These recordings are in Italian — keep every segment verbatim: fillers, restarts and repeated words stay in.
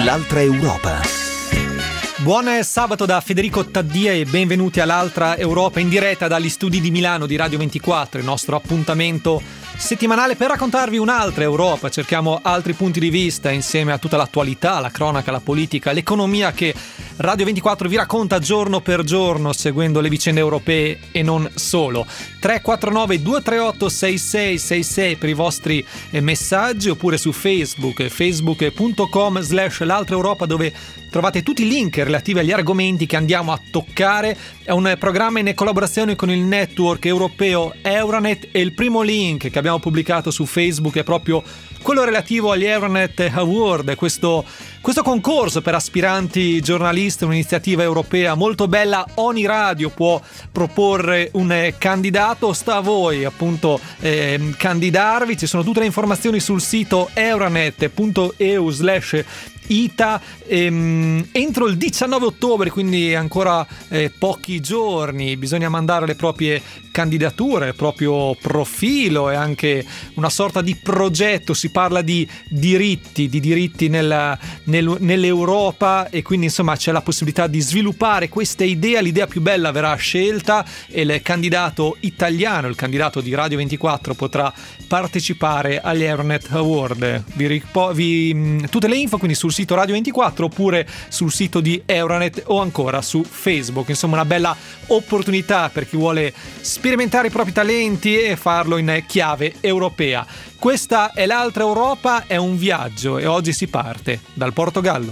l'altra Europa. Buon sabato da Federico Taddia e benvenuti all'altra Europa in diretta dagli studi di Milano di Radio ventiquattro, il nostro appuntamento settimanale per raccontarvi un'altra Europa. Cerchiamo altri punti di vista insieme a tutta l'attualità, la cronaca, la politica, l'economia che Radio ventiquattro vi racconta giorno per giorno seguendo le vicende europee e non solo. tre quattro nove due tre otto sei sei sei sei per i vostri messaggi, oppure su Facebook, facebook punto com slash l'altra Europa, dove trovate tutti i link relativi agli argomenti che andiamo a toccare. È un programma in collaborazione con il network europeo Euranet e il primo link che abbiamo pubblicato su Facebook è proprio quello relativo agli Euranet Award, questo, questo concorso per aspiranti giornalisti, un'iniziativa europea molto bella. Ogni radio può proporre un candidato, sta a voi appunto eh, candidarvi. Ci sono tutte le informazioni sul sito euranet punto e u slash ita ehm, entro il diciannove ottobre, quindi ancora eh, pochi giorni. Bisogna mandare le proprie candidature, il proprio profilo e anche una sorta di progetto. Si parla di diritti, di diritti nella, nel, nell'Europa, e quindi insomma c'è la possibilità di sviluppare questa idea. L'idea più bella verrà scelta e il candidato italiano, il candidato di Radio ventiquattro, potrà partecipare agli Euranet Award. Vi, ripo- vi tutte le info quindi sul sito Radio ventiquattro oppure sul sito di Euranet o ancora su Facebook. Insomma, una bella opportunità per chi vuole sperimentare i propri talenti e farlo in chiave europea. Questa è l'altra Europa, è un viaggio e oggi si parte dal Portogallo.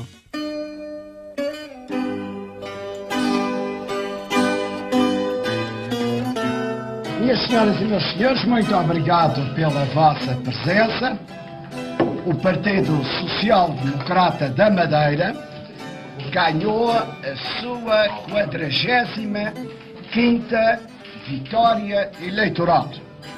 Minhas senhoras e meus senhores, muito obrigado pela vossa presença. O Partido Social Democrata da Madeira ganhou a sua quadragésima quinta vitória eleitoral.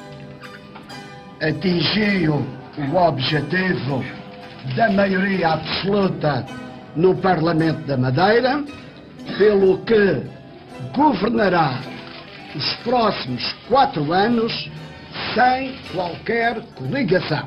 Atingiu o objetivo da maioria absoluta no Parlamento da Madeira, pelo que governará os próximos quatro anos sem qualquer coligação.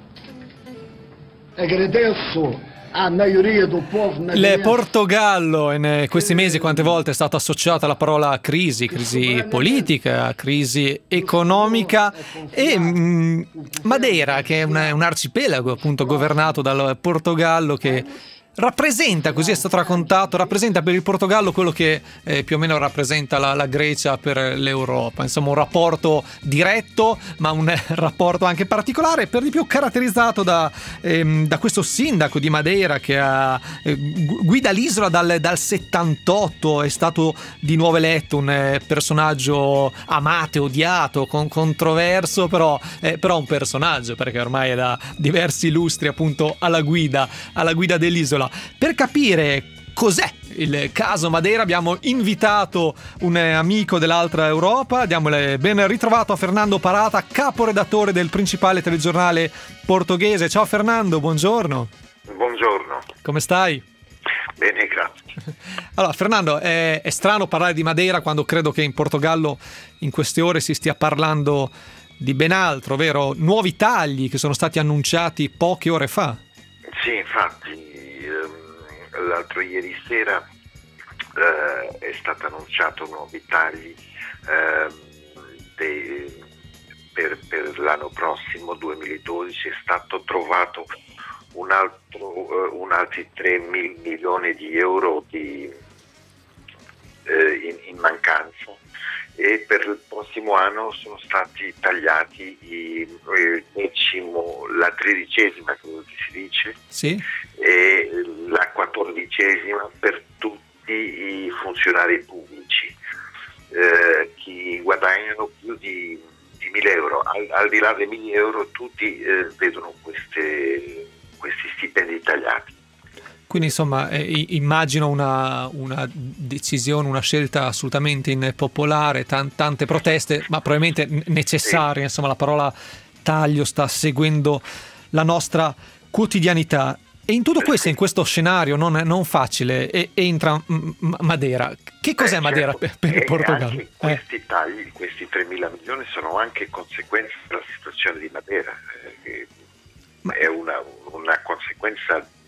Agradeço a maioria do povo madeirense. Il Portogallo in questi mesi quante volte è stata associata la parola crisi, crisi politica, crisi economica, e mh, Madeira, che è un, un arcipelago appunto governato dal Portogallo, che rappresenta, così è stato raccontato, rappresenta per il Portogallo quello che eh, più o meno rappresenta la, la Grecia per l'Europa. Insomma, un rapporto diretto, ma un eh, rapporto anche particolare, per di più caratterizzato da, ehm, da questo sindaco di Madeira che ha, eh, guida l'isola dal, dal settantotto, è stato di nuovo eletto, un eh, personaggio amato e odiato, con, controverso, però, eh, però un personaggio, perché ormai è da diversi lustri appunto alla guida, alla guida dell'isola. Per capire cos'è il caso Madeira abbiamo invitato un amico dell'altra Europa. Diamo il ben ritrovato a Fernando Parata, caporedattore del principale telegiornale portoghese. Ciao Fernando, buongiorno. Buongiorno. Come stai? Bene, grazie. Allora Fernando, è, è strano parlare di Madeira quando credo che in Portogallo in queste ore si stia parlando di ben altro, vero? Nuovi tagli che sono stati annunciati poche ore fa. Sì, infatti l'altro ieri sera eh, è stato annunciato nuovi tagli eh, dei, per, per l'anno prossimo duemiladodici. È stato trovato un altro uh, un altri tre mil milioni di euro di, eh, in, in mancanza, e per il prossimo anno sono stati tagliati i, il decimo, la tredicesima, come si dice, sì, e la quattordicesima per tutti i funzionari pubblici eh, che guadagnano più di, di mille euro. Al, al di là dei mille euro tutti eh, vedono queste, questi stipendi tagliati. Quindi insomma eh, immagino una, una decisione, una scelta assolutamente impopolare, tan- tante proteste, ma probabilmente necessarie. Sì. Insomma, la parola taglio sta seguendo la nostra quotidianità. E in tutto questo, in questo scenario non, non facile, e, entra m- Madeira. Che cos'è Beh, Madeira certo. per, per il Portogallo? Questi eh. tagli, questi tremila milioni sono anche conseguenze della situazione di Madeira. Eh, Ma... È una, una conseguenza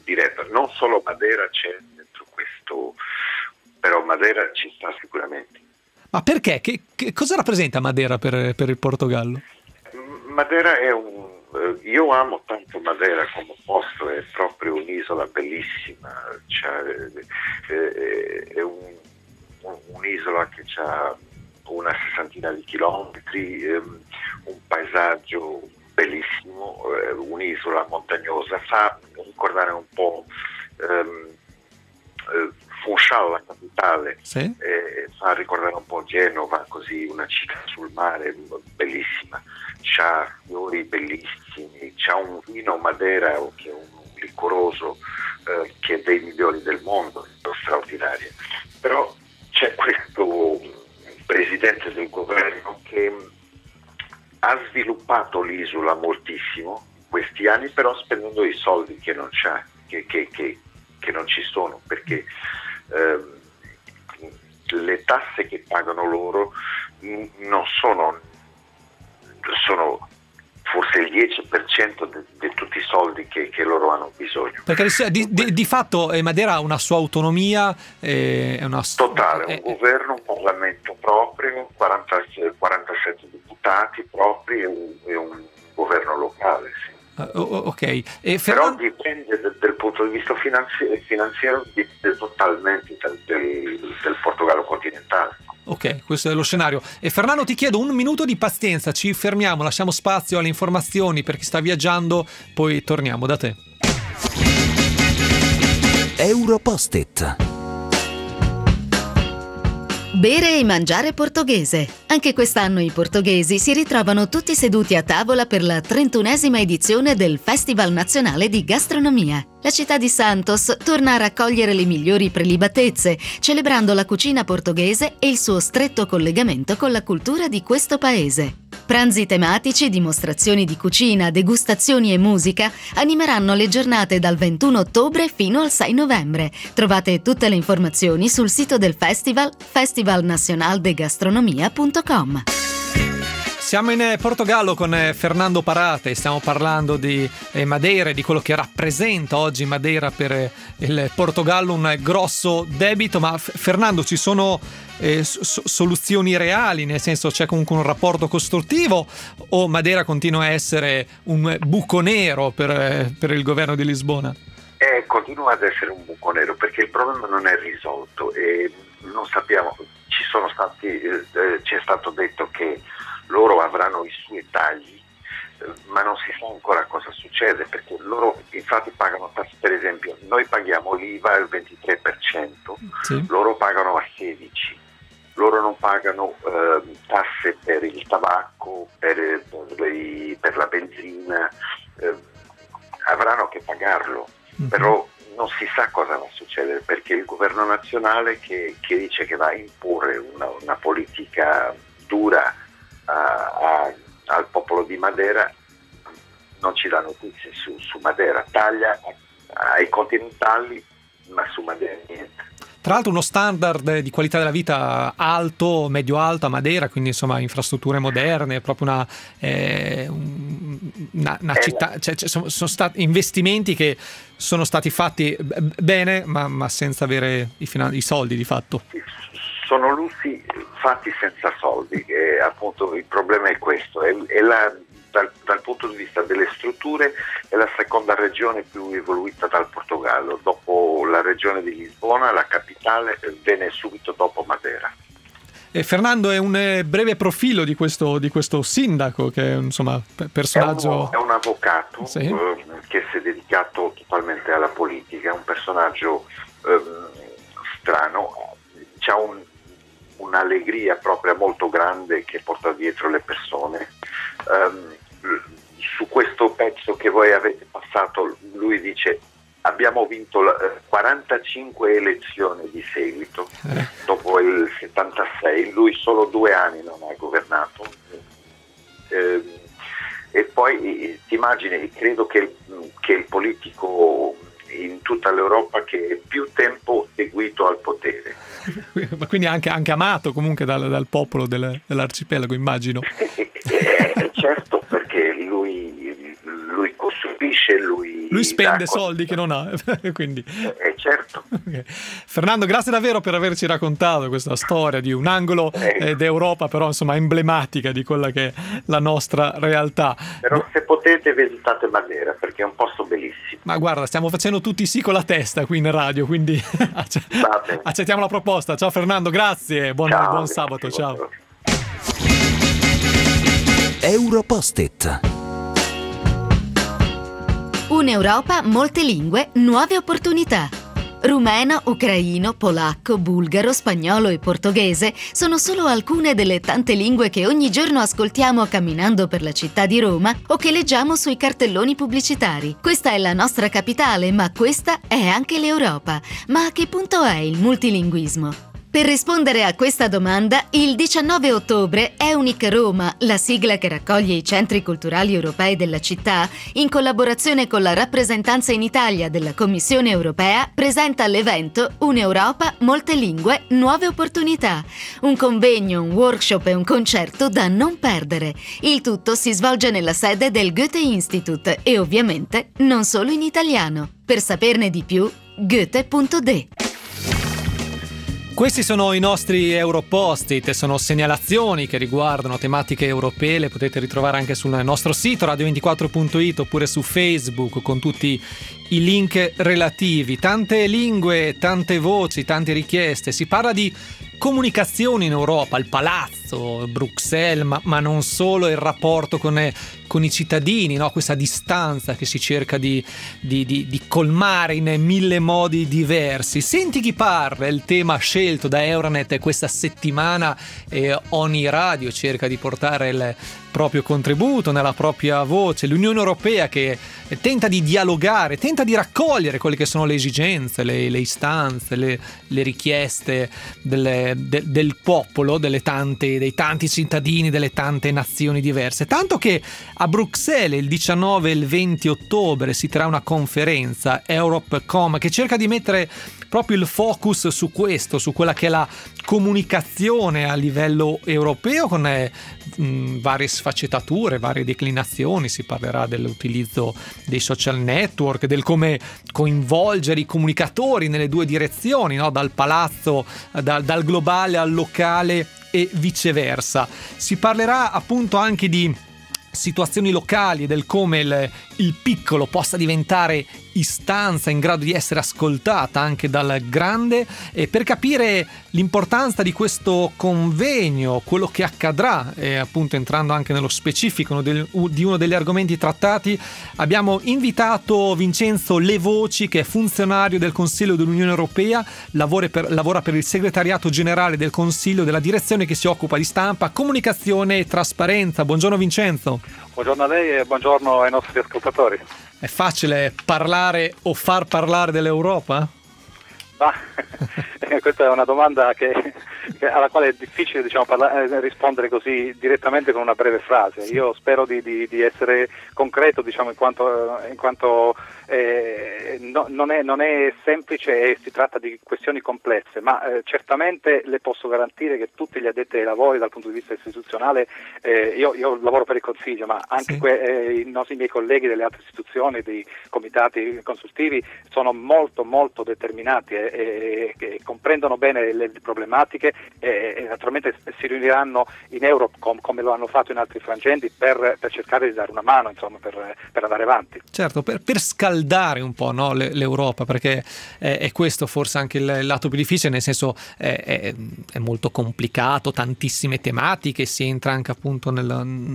diretta. Non solo Madeira c'è dentro questo, però Madeira ci sta sicuramente. Ma perché? Che, che cosa rappresenta Madeira per, per il Portogallo? Madeira è un... Io amo tanto Madeira come posto, è proprio un'isola bellissima, cioè, è un, un'isola che ha una sessantina di chilometri, un paesaggio bellissimo, un'isola montagnosa, fa ricordare un po' um, Funchal, la capitale, sì? eh, fa ricordare un po' Genova, così una città sul mare bellissima, c'ha fiori bellissimi, c'ha un vino Madeira che è un liquoroso eh, che è dei migliori del mondo, straordinario. Però c'è questo presidente del governo che ha sviluppato l'isola moltissimo in questi anni, però spendendo i soldi che non c'ha, che, che, che, che non ci sono, perché ehm, le tasse che pagano loro non sono, sono forse il dieci per cento di tutti i soldi che, che loro hanno bisogno. Perché di, di, di fatto Madeira ha una sua autonomia, eh, è una totale, eh, un governo, un Parlamento proprio, quaranta, quarantasette deputati propri e un, e un governo locale. Sì. Uh, ok. E Ferran... Però dipende del, del punto di vista finanzi- finanziario, dipende totalmente del, del, del Portogallo continentale. Ok, questo è lo scenario. E Fernando, ti chiedo un minuto di pazienza, ci fermiamo, lasciamo spazio alle informazioni per chi sta viaggiando, poi torniamo da te. Europost-it. Bere e mangiare portoghese. Anche quest'anno i portoghesi si ritrovano tutti seduti a tavola per la trentunesima edizione del Festival Nazionale di Gastronomia. La città di Santos torna a raccogliere le migliori prelibatezze, celebrando la cucina portoghese e il suo stretto collegamento con la cultura di questo paese. Pranzi tematici, dimostrazioni di cucina, degustazioni e musica animeranno le giornate dal ventuno ottobre fino al sei novembre. Trovate tutte le informazioni sul sito del festival festival nacional de gastronomia punto com. Siamo in Portogallo con Fernando Parate, stiamo parlando di Madeira e di quello che rappresenta oggi Madeira per il Portogallo, un grosso debito, ma Fernando, ci sono eh, so- soluzioni reali, nel senso c'è comunque un rapporto costruttivo o Madeira continua a essere un buco nero per, per il governo di Lisbona? Eh, continua ad essere un buco nero perché il problema non è risolto e non sappiamo, ci sono stati, eh, ci è stato detto che loro avranno i suoi tagli, ma non si sa ancora cosa succede perché loro infatti pagano tasse, per esempio noi paghiamo l'I V A al ventitré per cento, sì. Loro pagano a sedici per cento, loro non pagano eh, tasse per il tabacco, per, per, le, per la benzina, eh, avranno che pagarlo, mm-hmm. Però non si sa cosa va a succedere perché il governo nazionale che, che dice che va a imporre una, una politica dura A, a, al popolo di Madeira non ci dà notizie su, su Madeira, taglia ai continentali ma su Madeira niente. Tra l'altro uno standard di qualità della vita alto, medio-alto a Madeira, quindi insomma infrastrutture moderne, proprio una, eh, una, una città, la... cioè, sono, sono stati investimenti che sono stati fatti bene ma, ma senza avere i, finan- i soldi di fatto. Sono lussi fatti senza soldi e appunto il problema è questo, è, è la, dal, dal punto di vista delle strutture è la seconda regione più evoluta dal Portogallo, dopo la regione di Lisbona, la capitale, viene subito dopo Madeira. E Fernando, è un breve profilo di questo, di questo sindaco che è insomma personaggio... È un, è un avvocato, sì. eh, che si è dedicato totalmente alla politica, è un personaggio eh, strano, c'ha un un'allegria proprio molto grande che porta dietro le persone. Um, su questo pezzo che voi avete passato lui dice abbiamo vinto la, eh, quarantacinque elezioni di seguito eh. dopo il settantasei, lui solo due anni non ha governato eh, e poi eh, ti immagini, credo che, che il politico in tutta l'Europa che è più tempo seguito al potere. Ma quindi anche, anche amato comunque dal, dal popolo del, dell'arcipelago, immagino. eh, certo, perché lui, lui costruì colpisce lui lui spende dà, soldi che non ha. Quindi eh, certo. Okay. Fernando, grazie davvero per averci raccontato questa storia di un angolo eh, d'Europa, però insomma emblematica di quella che è la nostra realtà. Però se potete visitate Madeira, perché è un posto bellissimo. Ma guarda, stiamo facendo tutti sì con la testa qui in radio, quindi accettiamo la proposta. Ciao Fernando, grazie, buon, ciao, buon sabato, ciao. Buon Europost-it. Un'Europa, molte lingue, nuove opportunità. Rumeno, ucraino, polacco, bulgaro, spagnolo e portoghese sono solo alcune delle tante lingue che ogni giorno ascoltiamo camminando per la città di Roma o che leggiamo sui cartelloni pubblicitari. Questa è la nostra capitale, ma questa è anche l'Europa. Ma a che punto è il multilinguismo? Per rispondere a questa domanda, il diciannove ottobre Eunic Roma, la sigla che raccoglie i centri culturali europei della città, in collaborazione con la rappresentanza in Italia della Commissione europea, presenta l'evento Un'Europa, molte lingue, nuove opportunità. Un convegno, un workshop e un concerto da non perdere. Il tutto si svolge nella sede del Goethe Institut e ovviamente non solo in italiano. Per saperne di più, goethe punto de. Questi sono i nostri Europost-it, sono segnalazioni che riguardano tematiche europee, le potete ritrovare anche sul nostro sito radio ventiquattro punto it oppure su Facebook con tutti i link relativi. Tante lingue, tante voci, tante richieste, si parla di comunicazioni in Europa, il palazzo, Bruxelles, ma, ma non solo, il rapporto con, eh, con i cittadini, no? Questa distanza che si cerca di, di, di, di colmare in mille modi diversi. Senti chi parla, è il tema scelto da Euronet questa settimana e ogni radio cerca di portare il proprio contributo nella propria voce. L'Unione Europea che tenta di dialogare, tenta di raccogliere quelle che sono le esigenze, le, le istanze, le, le richieste delle, de, del popolo, delle tante, dei tanti cittadini, delle tante nazioni diverse. Tanto che a Bruxelles il diciannove e il venti ottobre si terrà una conferenza Europe.com che cerca di mettere proprio il focus su questo, su quella che è la comunicazione a livello europeo con eh, mh, varie sfaccettature, varie declinazioni. Si parlerà dell'utilizzo dei social network, del come coinvolgere i comunicatori nelle due direzioni, no? Dal palazzo, da, dal globale al locale e viceversa. Si parlerà appunto anche di situazioni locali, del come il, il piccolo possa diventare istanza in grado di essere ascoltata anche dal grande, e per capire l'importanza di questo convegno, quello che accadrà e appunto entrando anche nello specifico del, di uno degli argomenti trattati, abbiamo invitato Vincenzo Levoci, che è funzionario del Consiglio dell'Unione Europea, lavora per, lavora per il segretariato generale del Consiglio, della direzione che si occupa di stampa, comunicazione e trasparenza. Buongiorno Vincenzo. Buongiorno a lei e buongiorno ai nostri ascoltatori. È facile parlare o far parlare dell'Europa? Ah, questa è una domanda che, che, alla quale è difficile, diciamo, parlare, rispondere così direttamente con una breve frase. Sì. Io spero di, di, di essere concreto, diciamo, in quanto, in quanto eh, no, non, è, non è semplice e si tratta di questioni complesse, ma eh, certamente le posso garantire che tutti gli addetti ai lavori dal punto di vista istituzionale, eh, io, io lavoro per il Consiglio, ma anche sì. que, eh, i nostri miei colleghi delle altre istituzioni, dei comitati consultivi, sono molto molto determinati e che comprendono bene le problematiche e, e naturalmente si riuniranno in Europcom come lo hanno fatto in altri frangenti per, per cercare di dare una mano, insomma, per, per andare avanti. Certo, per, per scaldare un po', no, l'Europa, perché è, è questo forse anche il lato più difficile, nel senso è, è, è molto complicato, tantissime tematiche, si entra anche appunto nel,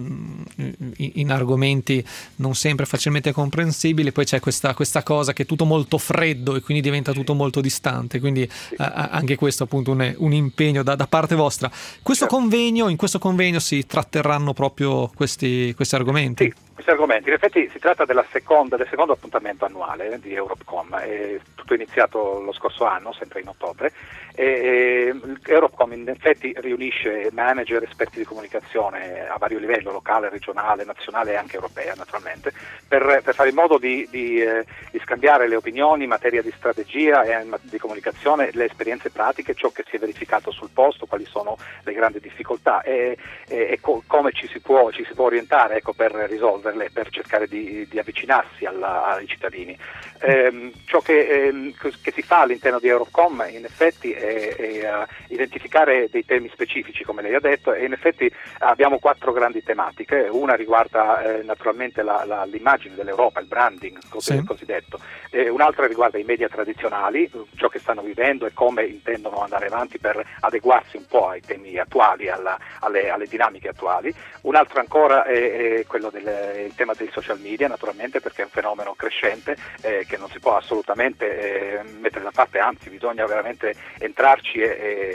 in, in argomenti non sempre facilmente comprensibili, poi c'è questa, questa cosa che è tutto molto freddo e quindi diventa tutto molto distante. Quindi sì. eh, anche questo appunto un, un impegno da, da parte vostra. Questo certo. convegno, in questo convegno si tratterranno proprio questi, questi argomenti? Sì, questi argomenti. In effetti si tratta della seconda, del secondo appuntamento annuale di Europcom, è tutto iniziato lo scorso anno, sempre in ottobre. E, e, Europcom in effetti riunisce manager, esperti di comunicazione a vario livello, locale, regionale, nazionale e anche europea naturalmente, per, per fare in modo di, di, eh, di scambiare le opinioni in materia di strategia e di comunicazione, le esperienze pratiche, ciò che si è verificato sul posto, quali sono le grandi difficoltà e, e, e co- come ci si può, ci si può orientare, ecco, per risolvere per, le, per cercare di, di avvicinarsi alla, ai cittadini. Eh, ciò che, eh, che si fa all'interno di Eurocom in effetti è, è uh, identificare dei temi specifici, come lei ha detto, e in effetti abbiamo quattro grandi tematiche. Una riguarda eh, naturalmente la, la, l'immagine dell'Europa, il branding così, sì. cosiddetto, e un'altra riguarda i media tradizionali, ciò che stanno vivendo e come intendono andare avanti per adeguarsi un po' ai temi attuali, alla, alle, alle dinamiche attuali. Un'altra ancora è, è quello del il tema dei social media, naturalmente, perché è un fenomeno crescente eh, che non si può assolutamente eh, mettere da parte, anzi bisogna veramente entrarci e,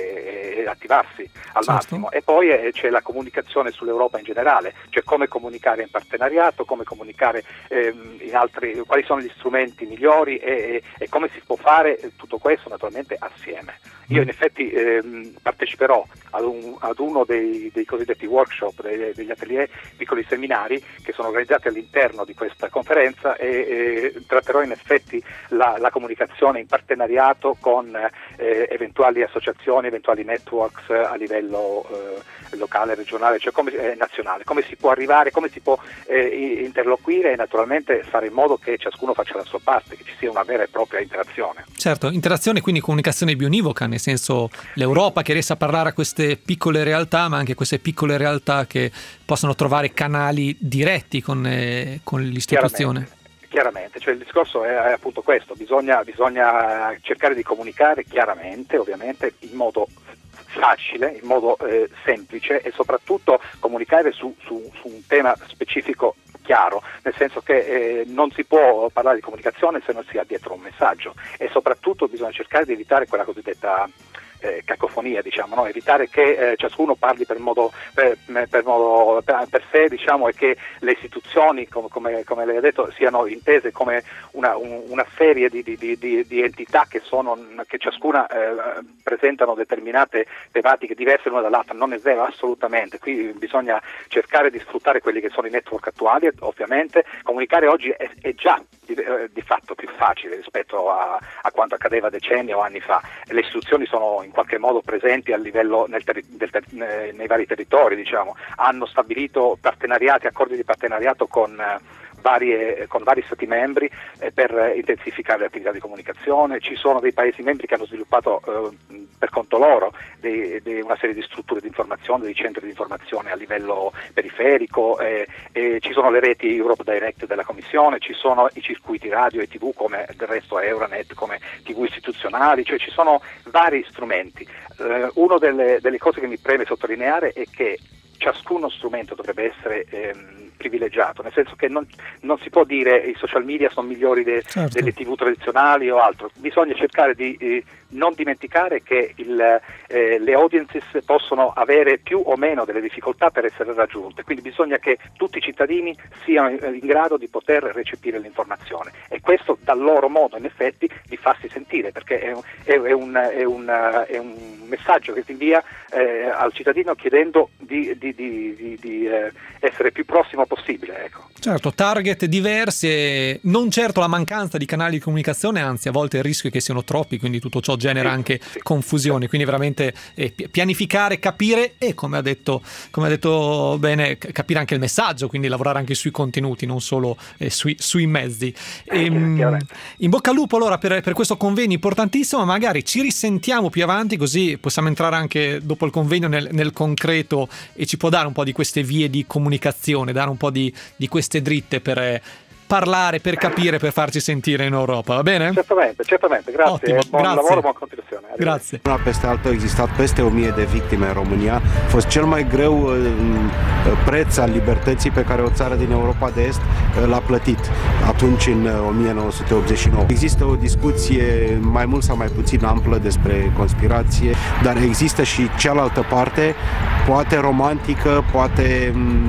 e, e attivarsi al certo. massimo. E poi eh, c'è la comunicazione sull'Europa in generale, cioè come comunicare in partenariato, come comunicare eh, in altri, quali sono gli strumenti migliori e, e, e come si può fare tutto questo naturalmente assieme. Io in effetti ehm, parteciperò ad, un, ad uno dei, dei cosiddetti workshop, dei, degli atelier, piccoli seminari che sono organizzati all'interno di questa conferenza e, e tratterò in effetti la, la comunicazione in partenariato con eh, eventuali associazioni, eventuali networks a livello eh, locale, regionale, cioè come, eh, nazionale, come si può arrivare, come si può eh, interloquire e naturalmente fare in modo che ciascuno faccia la sua parte, che ci sia una vera e propria interazione. Certo, interazione quindi comunicazione bionivoca, nel senso l'Europa che riesce a parlare a queste piccole realtà, ma anche queste piccole realtà che possono trovare canali diretti con, eh, con l'istituzione. Chiaramente. Chiaramente, cioè il discorso è, è appunto questo, bisogna, bisogna cercare di comunicare chiaramente, ovviamente, in modo facile, in modo eh, semplice e soprattutto comunicare su, su, su un tema specifico chiaro, nel senso che eh, non si può parlare di comunicazione se non si ha dietro un messaggio e soprattutto bisogna cercare di evitare quella cosiddetta Eh, cacofonia, diciamo, no? Evitare che eh, ciascuno parli per modo per, per modo per, per sé, diciamo, e che le istituzioni, com, come, come lei ha detto, siano intese come una, un, una serie di, di, di, di entità che sono che ciascuna eh, presentano determinate tematiche diverse l'una dall'altra. Non è vero assolutamente. Qui bisogna cercare di sfruttare quelli che sono i network attuali, ovviamente. Comunicare oggi è, è già di, eh, di fatto più facile rispetto a, a quanto accadeva decenni o anni fa. Le istituzioni sono in qualche modo presenti a livello nel terri- del ter- nei vari territori, diciamo, hanno stabilito partenariati, accordi di partenariato con eh, varie con vari stati membri eh, per eh, intensificare le attività di comunicazione. Ci sono dei paesi membri che hanno sviluppato eh, per conto loro dei, dei, una serie di strutture di informazione, dei centri di informazione a livello periferico, eh, eh, ci sono le reti Europe Direct della Commissione, ci sono i circuiti radio e tv come del resto Euronet, come tv istituzionali, cioè ci sono vari strumenti. Eh, una delle, delle cose che mi preme sottolineare è che ciascuno strumento dovrebbe essere ehm, privilegiato, nel senso che non, non si può dire i social media sono migliori de, certo. delle tv tradizionali o altro. Bisogna cercare di eh, non dimenticare che il, eh, le audiences possono avere più o meno delle difficoltà per essere raggiunte, quindi bisogna che tutti i cittadini siano in, in grado di poter recepire l'informazione e questo dal loro modo in effetti di farsi sentire, perché è un, è, è un, è un, è un messaggio che si invia eh, al cittadino chiedendo di, di, di, di, di eh, essere più prossimo possibile, ecco. Certo, target diversi e non certo la mancanza di canali di comunicazione, anzi a volte il rischio è che siano troppi, quindi tutto ciò genera sì, anche sì, confusioni, sì. Quindi veramente eh, pianificare, capire e come ha detto come ha detto bene, capire anche il messaggio, quindi lavorare anche sui contenuti, non solo eh, sui, sui mezzi. E, in bocca al lupo allora per, per questo convegno importantissimo, magari ci risentiamo più avanti così possiamo entrare anche dopo il convegno nel, nel concreto e ci può dare un po' di queste vie di comunicazione, dare un po' di, di queste dritte per parlare, per capire, per farci sentire in Europa, va bene? Certamente, certamente, grazie. Ottimo, buon grazie. lavoro, buona continuazione. Grazie. Una peste alta au existat peste o mie de victime în România. A fost cel mai greu preț al libertății pe care o țară din Europa de Est l-a plătit atunci în o mie nouă sute optzeci și nouă. Există o discuție mai mult sau mai puțin amplă despre conspirație, dar există și cealaltă parte, poate romantică, poate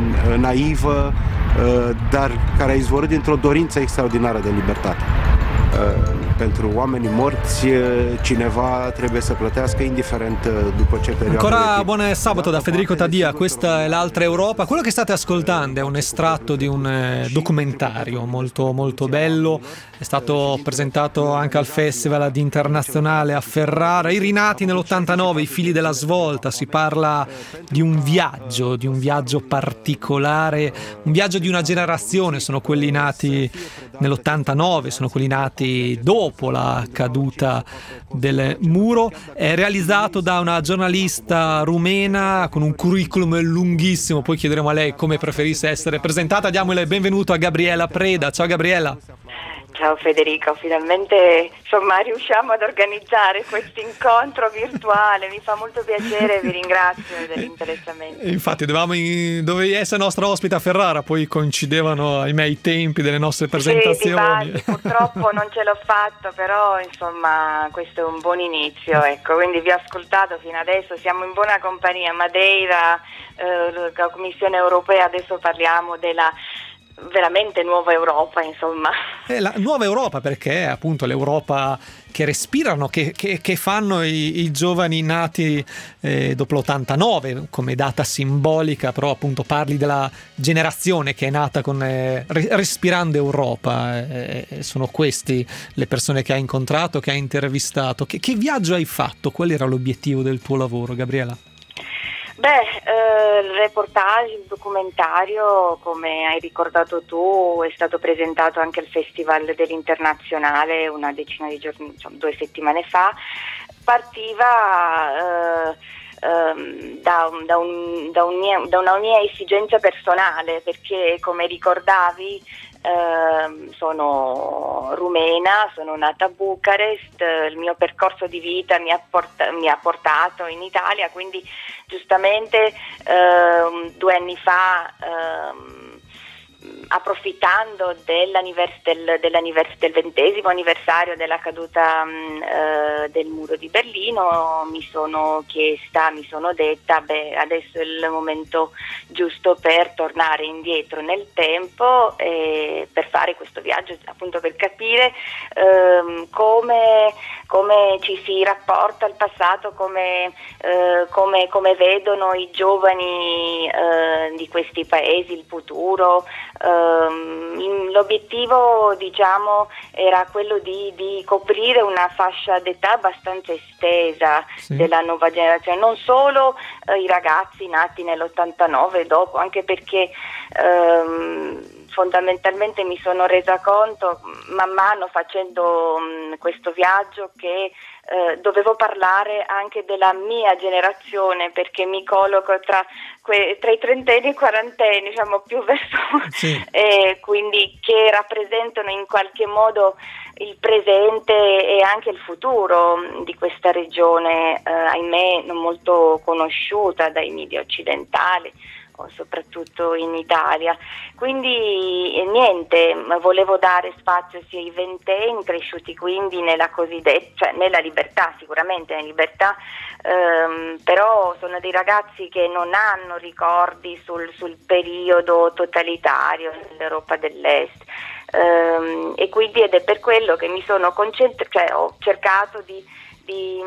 naivă, dar care a izvorât dintr-o dorință extraordinară de libertate. pentru oamenii morți cineva trebuie să plătească, indiferent după ce perioadă. Ancora buon sabato da Federico Taddia, questa è l'altra Europa. Quello che state ascoltando è un estratto di un documentario molto molto bello, è stato presentato anche al Festival di Internazionale a Ferrara. I rinati nell'ottantanove, i fili della svolta, si parla di un viaggio, di un viaggio particolare, un viaggio di una generazione, sono quelli nati nell'ottantanove, sono quelli nati dopo la caduta del muro. È realizzato da una giornalista rumena con un curriculum lunghissimo, poi chiederemo a lei come preferisse essere presentata. Diamo il benvenuto a Gabriela Preda. Ciao Gabriela. Ciao Federico, finalmente insomma riusciamo ad organizzare questo incontro virtuale, mi fa molto piacere e vi ringrazio dell'interessamento. Infatti dovevamo in, dovevi essere nostra ospite a Ferrara, poi coincidevano ahimè i tempi delle nostre presentazioni. Sì, purtroppo non ce l'ho fatto, però insomma questo è un buon inizio, ecco, quindi vi ho ascoltato fino adesso, siamo in buona compagnia, Madeira, eh, la Commissione Europea, adesso parliamo della veramente nuova Europa, insomma. È la nuova Europa, perché è appunto l'Europa che respirano, che, che, che fanno i, i giovani nati eh, dopo l'ottantanove come data simbolica, però appunto parli della generazione che è nata con eh, respirando Europa. Eh, sono questi le persone che hai incontrato, che hai intervistato. Che, che viaggio hai fatto? Qual era l'obiettivo del tuo lavoro, Gabriela? Beh, eh, il reportage, il documentario, come hai ricordato tu, è stato presentato anche al Festival dell'Internazionale una decina di giorni, insomma, due settimane fa. Partiva eh, eh, da, da, un, da, un mia, da una mia esigenza personale, perché come ricordavi Uh, sono rumena, sono nata a Bucarest, il mio percorso di vita mi ha, porta- mi ha portato in Italia, quindi giustamente uh, due anni fa, uh, approfittando dell'annivers- del, dell'annivers- del ventesimo anniversario della caduta uh, del muro di Berlino, mi sono chiesta, mi sono detta, beh, adesso è il momento giusto per tornare indietro nel tempo e per fare questo viaggio, appunto per capire um, come, come ci si rapporta al passato, come, uh, come, come vedono i giovani uh, di questi paesi il futuro. Um, l'obiettivo, diciamo, era quello di, di coprire una fascia d'età abbastanza estesa, sì, della nuova generazione, non solo uh, i ragazzi nati nell'ottantanove e dopo, anche perché um, fondamentalmente mi sono resa conto man mano facendo um, questo viaggio che Uh, dovevo parlare anche della mia generazione, perché mi colloco tra, que- tra i trentenni e i quarantenni, diciamo più verso sì. E quindi che rappresentano in qualche modo il presente e anche il futuro di questa regione, uh, ahimè non molto conosciuta dai media occidentali, soprattutto in Italia. Quindi niente, volevo dare spazio sia ai ventenni cresciuti quindi nella cosiddetta, cioè nella libertà, sicuramente nella libertà, ehm, però sono dei ragazzi che non hanno ricordi sul, sul periodo totalitario dell'Europa dell'Est. Ehm, e quindi ed è per quello che mi sono concentrata, cioè ho cercato di Di,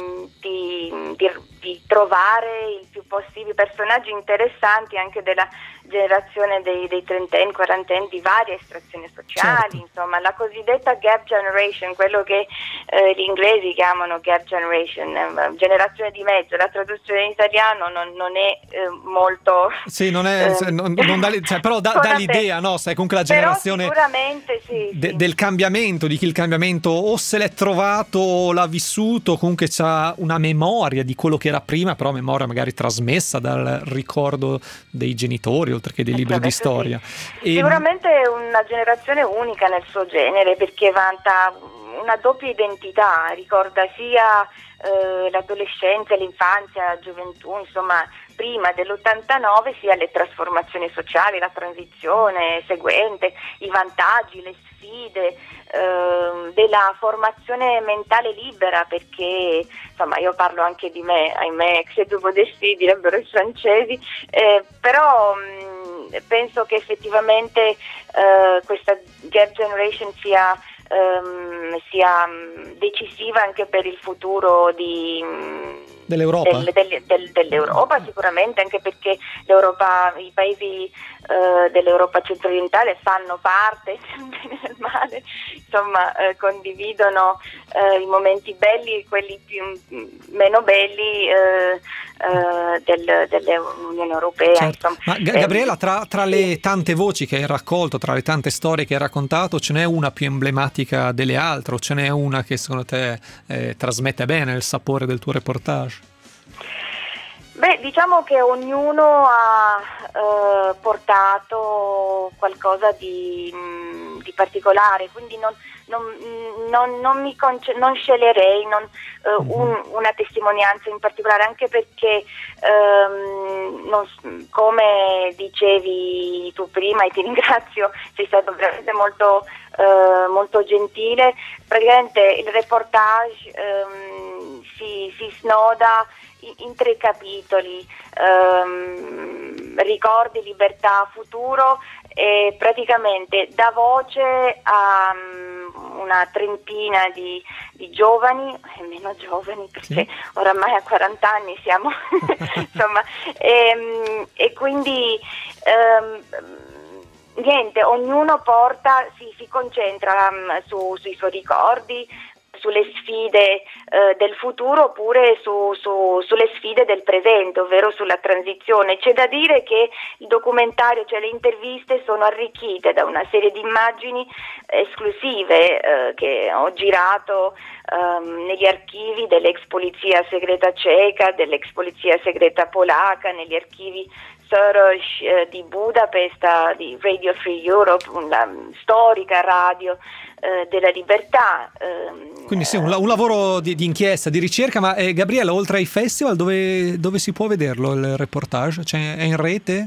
di, di, di trovare il più possibile personaggi interessanti anche della generazione dei, dei trentenni, quarantenni di varie estrazioni sociali, certo. Insomma la cosiddetta gap generation, quello che eh, gli inglesi chiamano gap generation, eh, generazione di mezzo. La traduzione in italiano non, non è eh, molto sì, non è eh, non, non dà, cioè, però dà, dà l'idea, no? Sai, comunque la generazione sicuramente, sì, de, sì. del cambiamento, di chi il cambiamento o se l'è trovato o l'ha vissuto, comunque c'ha una memoria di quello che era prima, però memoria magari trasmessa dal ricordo dei genitori oltre che dei libri di storia. Sì. E sicuramente è una generazione unica nel suo genere, perché vanta una doppia identità, ricorda sia eh, l'adolescenza, l'infanzia, la gioventù, insomma prima dell'ottantanove, sia le trasformazioni sociali, la transizione seguente, i vantaggi, le sfide eh, della formazione mentale libera, perché insomma io parlo anche di me, ahimè, che dopo destì direbbero i francesi, eh, però mh, penso che effettivamente eh, questa gap generation sia ehm, sia decisiva anche per il futuro di dell'Europa. Del, del, del, dell'Europa sicuramente, anche perché l'Europa, i paesi eh, dell'Europa centro-orientale fanno parte del bene e del male, insomma eh, condividono eh, i momenti belli e quelli più, meno belli eh, eh, del, dell'Unione Europea. Certo. Insomma. Ma Gabriela, tra, tra le tante voci che hai raccolto, tra le tante storie che hai raccontato, ce n'è una più emblematica delle altre, o ce n'è una che secondo te eh, trasmette bene il sapore del tuo reportage? Beh, diciamo che ognuno ha eh, portato qualcosa di, mh, di particolare, quindi non, non, non, non mi conce- non sceglierei non, eh, un, una testimonianza in particolare, anche perché ehm, non, come dicevi tu prima, e ti ringrazio, sei stato veramente molto, eh, molto gentile. Praticamente il reportage ehm, si, si snoda in tre capitoli, ehm, ricordi, libertà, futuro, e praticamente dà voce a um, una trentina di, di giovani e meno giovani, perché sì, oramai a quaranta anni siamo insomma, e, e quindi ehm, niente, ognuno porta, si, si concentra um, su, sui suoi ricordi, sulle sfide eh, del futuro, oppure su, su, sulle sfide del presente, ovvero sulla transizione. C'è da dire che il documentario, cioè le interviste, sono arricchite da una serie di immagini esclusive eh, che ho girato ehm, negli archivi dell'ex polizia segreta ceca, dell'ex polizia segreta polacca, negli archivi Soros eh, di Budapest, di Radio Free Europe, una storica radio eh, della libertà. Ehm, Quindi sì, un, un lavoro di, di inchiesta, di ricerca, ma eh, Gabriella, oltre ai festival, dove, dove si può vederlo il reportage? Cioè, è in rete?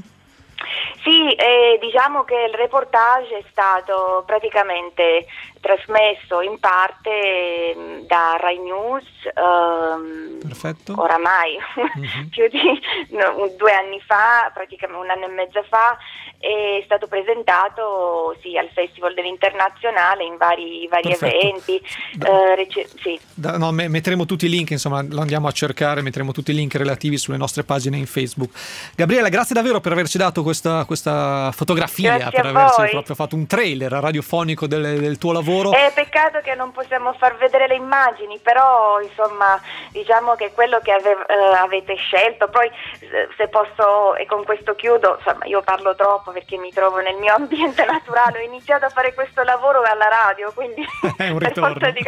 Sì, eh, diciamo che il reportage è stato praticamente trasmesso in parte eh, da Rai News, ehm, perfetto, oramai uh-huh. più di no, due anni fa, praticamente un anno e mezzo fa, è stato presentato sì, al Festival dell'Internazionale in vari, vari eventi. Da, eh, rec- sì. da, no, metteremo tutti i link, insomma, lo andiamo a cercare, metteremo tutti i link relativi sulle nostre pagine in Facebook. Gabriella, grazie davvero per averci dato questa, questa fotografia, grazie per averci voi. proprio fatto un trailer radiofonico del, del tuo lavoro. È peccato che non possiamo far vedere le immagini, però insomma diciamo che quello che ave- eh, avete scelto, poi se posso, e con questo chiudo, insomma io parlo troppo perché mi trovo nel mio ambiente naturale, ho iniziato a fare questo lavoro alla radio, quindi è un per ritorno. forza di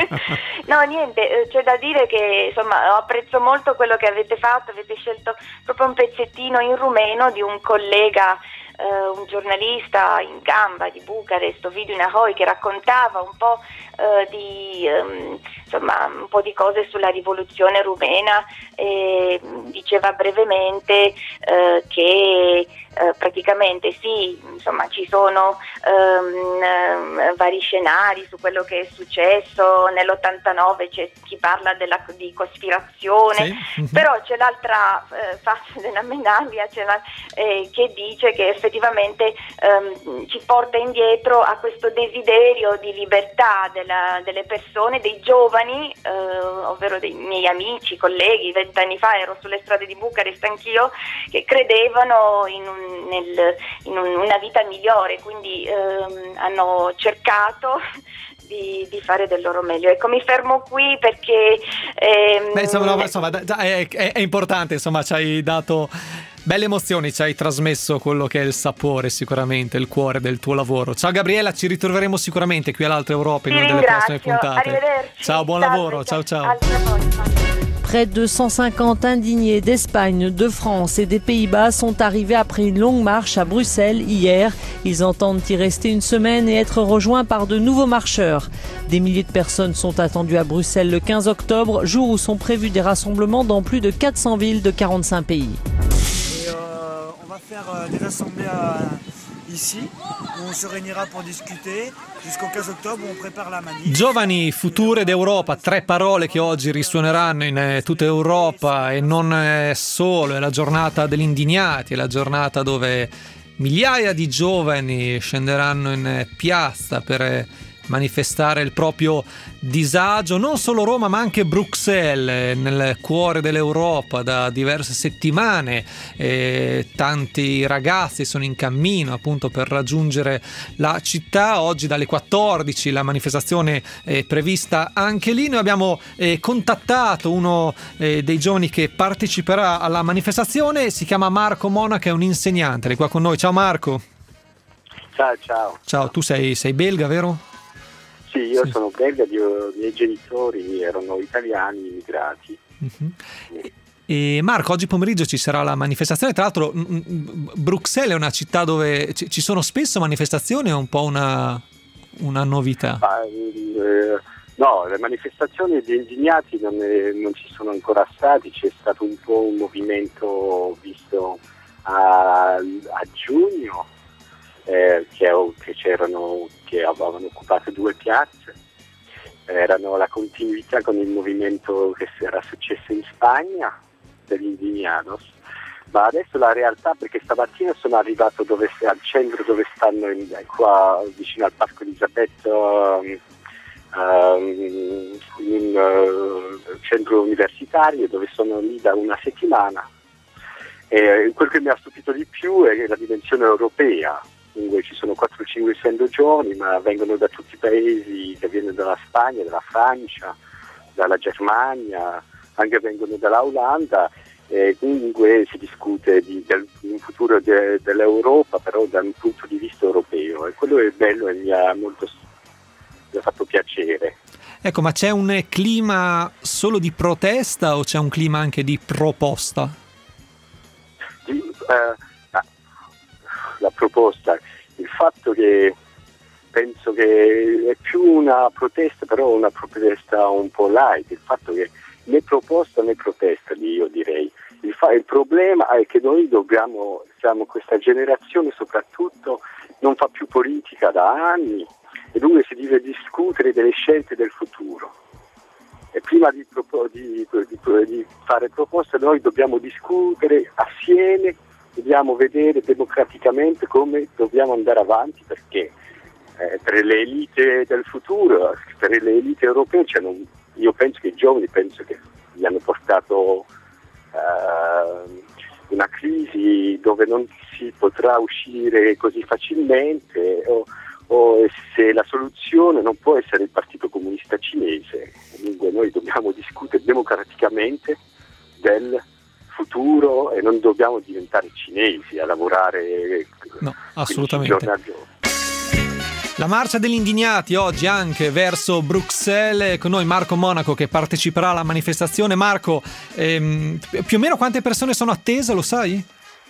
no niente, c'è da dire che insomma apprezzo molto quello che avete fatto, avete scelto proprio un pezzettino in rumeno di un collega, Uh, un giornalista in gamba di Bucarest, Ovidiu Nahoi, che raccontava un po' uh, di um, insomma un po' di cose sulla rivoluzione rumena, e diceva brevemente uh, che uh, praticamente sì, insomma ci sono um, um, vari scenari su quello che è successo nell'ottantanove, c'è chi parla della, di cospirazione, sì. Mm-hmm. Però c'è l'altra uh, faccia della medaglia, c'è la, eh, che dice che effettivamente um, ci porta indietro a questo desiderio di libertà della, delle persone, dei giovani, eh, ovvero dei miei amici, colleghi. Vent'anni fa ero sulle strade di Bucarest anch'io, che credevano in, un, nel, in un, una vita migliore, quindi ehm, hanno cercato Di, di fare del loro meglio. Ecco, mi fermo qui perché ehm... Beh, insomma, no, insomma è, è, è importante, insomma, ci hai dato belle emozioni, ci hai trasmesso quello che è il sapore, sicuramente il cuore del tuo lavoro. Ciao Gabriella, ci ritroveremo sicuramente qui all'Altra Europa in una delle prossime puntate. Arrivederci. Ciao, buon Salve, lavoro, ciao ciao. Près de cent cinquante indignés d'Espagne, de France et des Pays-Bas sont arrivés après une longue marche à Bruxelles hier. Ils entendent y rester une semaine et être rejoints par de nouveaux marcheurs. Des milliers de personnes sont attendues à Bruxelles le quinze octobre, jour où sont prévus des rassemblements dans plus de quatre cents villes de quarante-cinq pays. Et euh, on va faire euh, des assemblées à... ici, où on se réunira pour discuter jusqu'au quinze octobre, où on prépare la manif. Giovani future d'Europa, tre parole che oggi risuoneranno in eh, tutta Europa, e non è solo, è la giornata degli indignati, è la giornata dove migliaia di giovani scenderanno in piazza per manifestare il proprio disagio. Non solo Roma ma anche Bruxelles, nel cuore dell'Europa da diverse settimane. Eh, tanti ragazzi sono in cammino appunto per raggiungere la città. Oggi dalle quattordici la manifestazione è prevista anche lì. Noi abbiamo eh, contattato uno eh, dei giovani che parteciperà alla manifestazione, si chiama Marco Monaco, è un insegnante, è qua con noi. Ciao Marco. Ciao, ciao. Ciao, tu sei, sei belga, vero? Sì, io sì. sono belga, i miei genitori erano italiani immigrati. Uh-huh. E, e Marco, oggi pomeriggio ci sarà la manifestazione, tra l'altro m- Bruxelles è una città dove ci, ci sono spesso manifestazioni, è un po' una, una novità. Ma, eh, no, le manifestazioni di indignati non, è, non ci sono ancora stati, c'è stato un po' un movimento visto a, a giugno, eh, che, che c'erano che avevano occupato due piazze, erano la continuità con il movimento che era successo in Spagna degli indignados, ma adesso la realtà, perché stamattina sono arrivato dove, al centro dove stanno in, qua vicino al Parco Elisabetta, um, um, in un uh, centro universitario dove sono lì da una settimana, e quello che mi ha stupito di più è la dimensione europea. Dunque ci sono quattro cinque giorni, ma vengono da tutti i paesi, che vengono dalla Spagna, dalla Francia, dalla Germania, anche vengono dalla Olanda, e comunque si discute di, del, di un futuro de, dell'Europa, però da un punto di vista europeo, e quello è bello e mi ha molto mi ha fatto piacere. Ecco, ma c'è un clima solo di protesta o c'è un clima anche di proposta? Di, eh, la proposta, il fatto che penso che è più una protesta, però una protesta un po' light, il fatto che né proposta né protesta, io direi. Il, fa- il problema è che noi dobbiamo, siamo questa generazione soprattutto, non fa più politica da anni e dunque si deve discutere delle scelte del futuro. E prima di, propo- di, di, di fare proposte noi dobbiamo discutere assieme, dobbiamo vedere democraticamente come dobbiamo andare avanti, perché eh, per le elite del futuro, per le elite europee, cioè non, io penso che i giovani penso che gli hanno portato eh, una crisi dove non si potrà uscire così facilmente, o, o se la soluzione non può essere il Partito Comunista Cinese. Dunque noi dobbiamo discutere democraticamente del futuro e non dobbiamo diventare cinesi a lavorare. No, assolutamente. La marcia degli indignati oggi anche verso Bruxelles, con noi Marco Monaco che parteciperà alla manifestazione. Marco, ehm, più o meno quante persone sono attese, lo sai?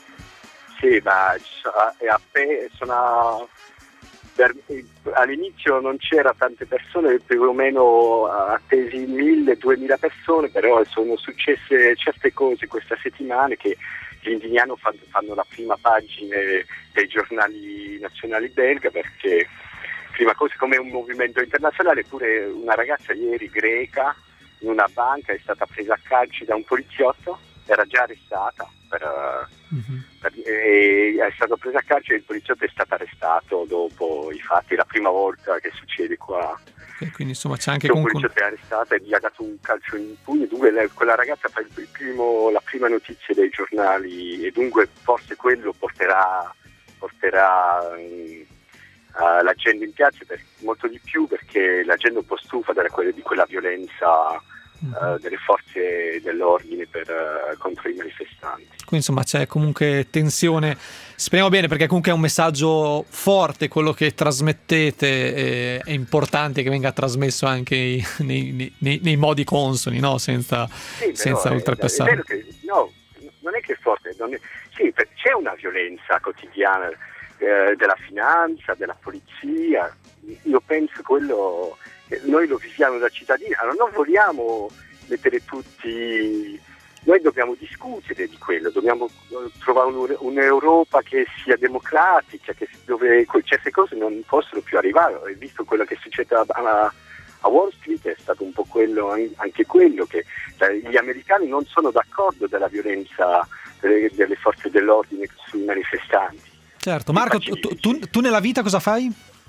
Sì, ma è appena, sono, per, all'inizio non c'era tante persone, più o meno attesi mille, duemila persone, però sono successe certe cose questa settimana che gli indignati fanno, fanno la prima pagina dei giornali nazionali belga, perché prima cosa, come un movimento internazionale, pure una ragazza ieri greca in una banca è stata presa a calci da un poliziotto, era già arrestata, per, mm-hmm. per, e è stata presa a calci e il poliziotto è stato arrestato dopo i fatti, la prima volta che succede qua. Okay, quindi insomma c'è anche un comunque... poliziotto è arrestato e gli ha dato un calcio in pugno, dunque la, quella ragazza fa il, il primo, la prima notizia dei giornali e dunque forse quello porterà, porterà um, uh, la gente in piazza per, molto di più, perché la gente è un po' stufa della, di quella violenza Uh, delle forze dell'ordine per, uh, contro i manifestanti. Quindi insomma c'è comunque tensione, speriamo bene, perché comunque è un messaggio forte quello che trasmettete, e è importante che venga trasmesso anche nei, nei, nei modi consoni, no? senza, sì, senza è, oltrepassare. È vero che, no, non è che è forte, non è, sì, c'è una violenza quotidiana eh, della finanza, della polizia, io penso quello... Noi lo viviamo da cittadini, allora non vogliamo mettere tutti, noi dobbiamo discutere di quello, dobbiamo trovare un, un'Europa che sia democratica, che, dove certe cose non possono più arrivare. Ho visto quello che succede a, a, a Wall Street, è stato un po' quello, anche quello che cioè, gli americani non sono d'accordo della violenza delle, delle forze dell'ordine sui manifestanti. Certo, Marco, tu, tu, tu nella vita cosa fai?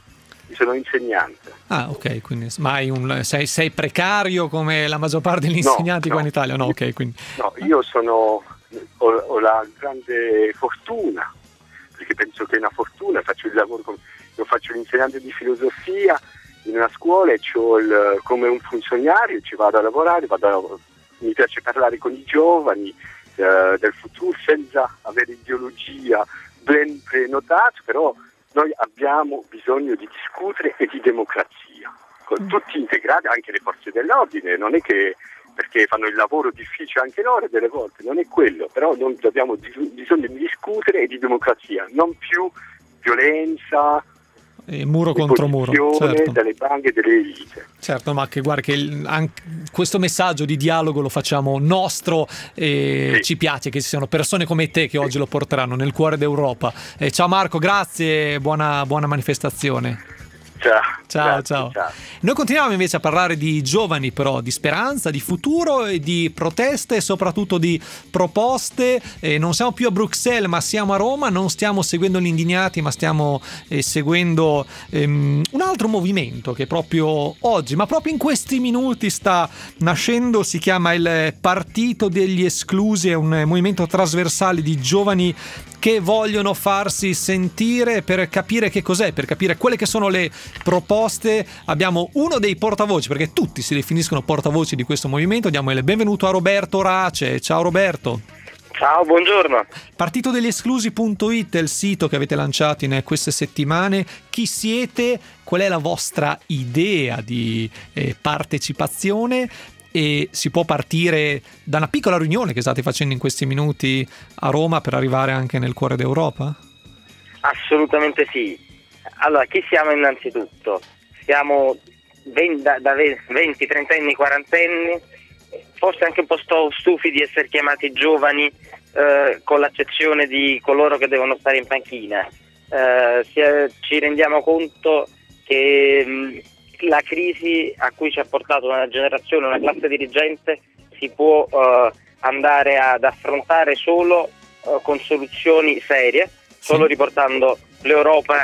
sono insegnante. Ah, ok, quindi ma hai un, sei, sei precario come la maggior parte degli insegnanti no, qua no. in Italia? No, ok, quindi. No, io sono ho, ho la grande fortuna, perché penso che è una fortuna, faccio il lavoro come, io faccio l'insegnante di filosofia in una scuola e c'ho il, come un funzionario, ci vado a lavorare, vado a, mi piace parlare con i giovani eh, del futuro senza avere ideologia ben prenotato, però noi abbiamo bisogno di discutere e di democrazia, con tutti integrati, anche le forze dell'ordine, non è che perché fanno il lavoro difficile anche loro delle volte, non è quello, però noi abbiamo bisogno di discutere e di democrazia, non più violenza, E muro contro muro, certo. Dalle banche e delle elite. Certo, ma che guarda che il, anche questo messaggio di dialogo lo facciamo nostro e sì. Ci piace che ci siano persone come te che oggi lo porteranno nel cuore d'Europa. Eh, ciao Marco, grazie, buona, buona manifestazione. Ciao, ciao, grazie, ciao. ciao. Noi continuiamo invece a parlare di giovani, però di speranza, di futuro e di proteste e soprattutto di proposte. Eh, non siamo più a Bruxelles ma siamo a Roma, non stiamo seguendo gli indignati ma stiamo eh, seguendo ehm, un altro movimento che proprio oggi, ma proprio in questi minuti sta nascendo, si chiama il Partito degli Esclusi, è un movimento trasversale di giovani che vogliono farsi sentire per capire che cos'è, per capire quelle che sono le proposte. Abbiamo uno dei portavoci, perché tutti si definiscono portavoci di questo movimento. Diamo il benvenuto a Roberto Race. Ciao Roberto. Ciao, buongiorno. partito degli esclusi punto it è il sito che avete lanciato in queste settimane. Chi siete? Qual è la vostra idea di eh, partecipazione? E si può partire da una piccola riunione che state facendo in questi minuti a Roma per arrivare anche nel cuore d'Europa? Assolutamente sì. Allora, chi siamo innanzitutto? Siamo venti, da venti, trentenni, quarantenni, forse anche un po' stufi di essere chiamati giovani eh, con l'accezione di coloro che devono stare in panchina. Eh, si, ci rendiamo conto che mh, la crisi a cui ci ha portato una generazione, una classe dirigente, si può uh, andare ad affrontare solo uh, con soluzioni serie, solo riportando l'Europa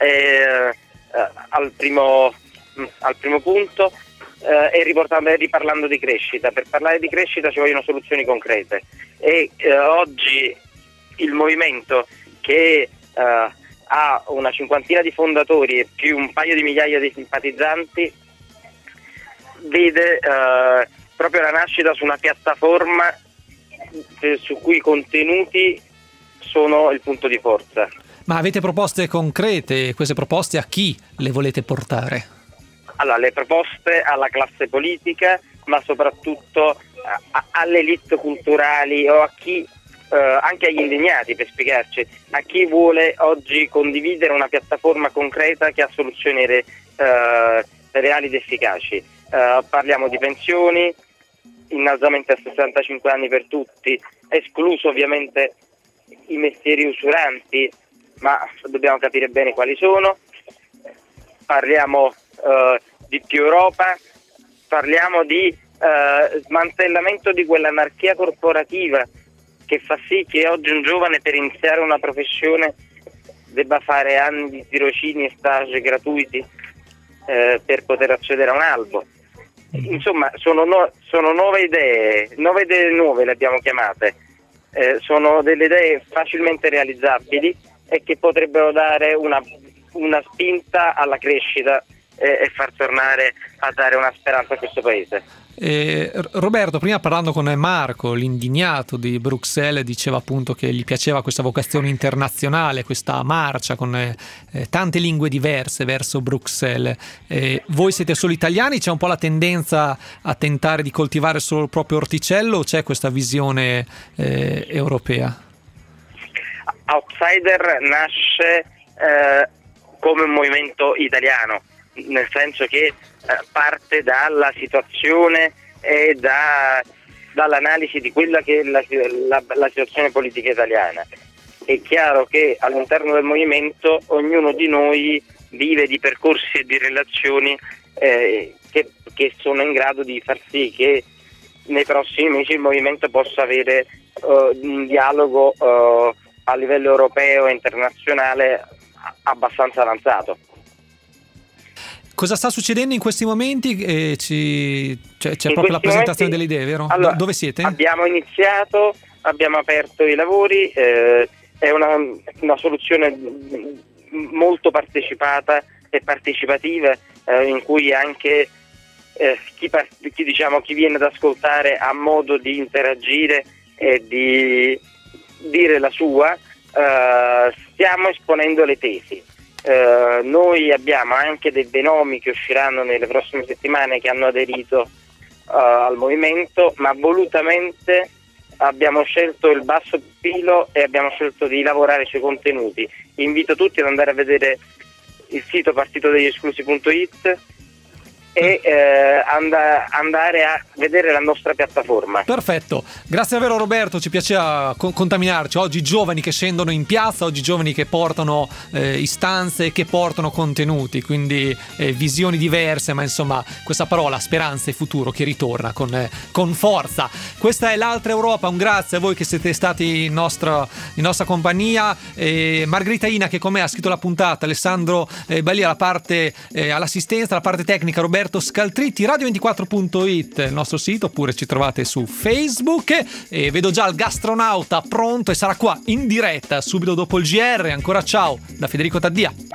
eh, uh, al, primo, mh, al primo punto uh, e, riportando, e riparlando di crescita. Per parlare di crescita ci vogliono soluzioni concrete e uh, oggi il movimento che uh, ha una cinquantina di fondatori e più un paio di migliaia di simpatizzanti, vede eh, proprio la nascita su una piattaforma eh, su cui i contenuti sono il punto di forza. Ma avete proposte concrete? Queste proposte a chi le volete portare? Allora, le proposte alla classe politica, ma soprattutto a, a, alle elite culturali o a chi Uh, anche agli indignati, per spiegarci, a chi vuole oggi condividere una piattaforma concreta che ha soluzioni re, uh, reali ed efficaci. Uh, parliamo di pensioni, innalzamento a sessantacinque anni per tutti, escluso ovviamente i mestieri usuranti, ma dobbiamo capire bene quali sono. Parliamo uh, di più Europa, parliamo di uh, smantellamento di quell'anarchia corporativa che fa sì che oggi un giovane per iniziare una professione debba fare anni di tirocini e stage gratuiti eh, per poter accedere a un albo. Insomma, sono, no, sono nuove idee, nuove idee nuove le abbiamo chiamate, eh, sono delle idee facilmente realizzabili e che potrebbero dare una, una spinta alla crescita eh, e far tornare a dare una speranza a questo paese. Eh, Roberto, prima parlando con Marco, l'indignato di Bruxelles, diceva appunto che gli piaceva questa vocazione internazionale, questa marcia con eh, tante lingue diverse verso Bruxelles. Eh, voi siete solo italiani? C'è un po' la tendenza a tentare di coltivare solo il proprio orticello o c'è questa visione eh, europea? Outsider nasce eh, come un movimento italiano, nel senso che eh, parte dalla situazione e da, dall'analisi di quella che è la, la, la situazione politica italiana. È chiaro che all'interno del movimento ognuno di noi vive di percorsi e di relazioni eh, che, che sono in grado di far sì che nei prossimi mesi il movimento possa avere uh, un dialogo uh, a livello europeo e internazionale abbastanza avanzato. cosa sta succedendo in questi momenti? Eh, ci, c'è c'è In proprio la presentazione momenti, delle idee, vero? allora, Dove siete? Abbiamo iniziato, abbiamo aperto i lavori, eh, è una, una soluzione molto partecipata e partecipativa, eh, in cui anche eh, chi, chi, diciamo, chi viene ad ascoltare ha modo di interagire e di dire la sua. Uh, stiamo esponendo le tesi. Uh, noi abbiamo anche dei nomi che usciranno nelle prossime settimane che hanno aderito uh, al movimento, ma volutamente abbiamo scelto il basso profilo e abbiamo scelto di lavorare sui contenuti. Invito tutti ad andare a vedere il sito partitodegli-esclusi punto it e eh, and- andare a vedere la nostra piattaforma. Perfetto, grazie davvero Roberto, ci piaceva co- contaminarci. Oggi giovani che scendono in piazza, oggi giovani che portano eh, istanze, che portano contenuti, quindi eh, visioni diverse, ma insomma questa parola speranza e futuro che ritorna con, eh, con forza. Questa è l'altra Europa, un grazie a voi che siete stati in nostra, in nostra compagnia, eh, Margherita Ina che con me ha scritto la puntata, Alessandro eh, Balia alla parte, eh, all'assistenza, alla parte tecnica, Roberto Scaltritti, radio ventiquattro punto it il nostro sito, oppure ci trovate su Facebook. E vedo già il gastronauta pronto e sarà qua in diretta subito dopo il G R. Ancora ciao da Federico Taddia.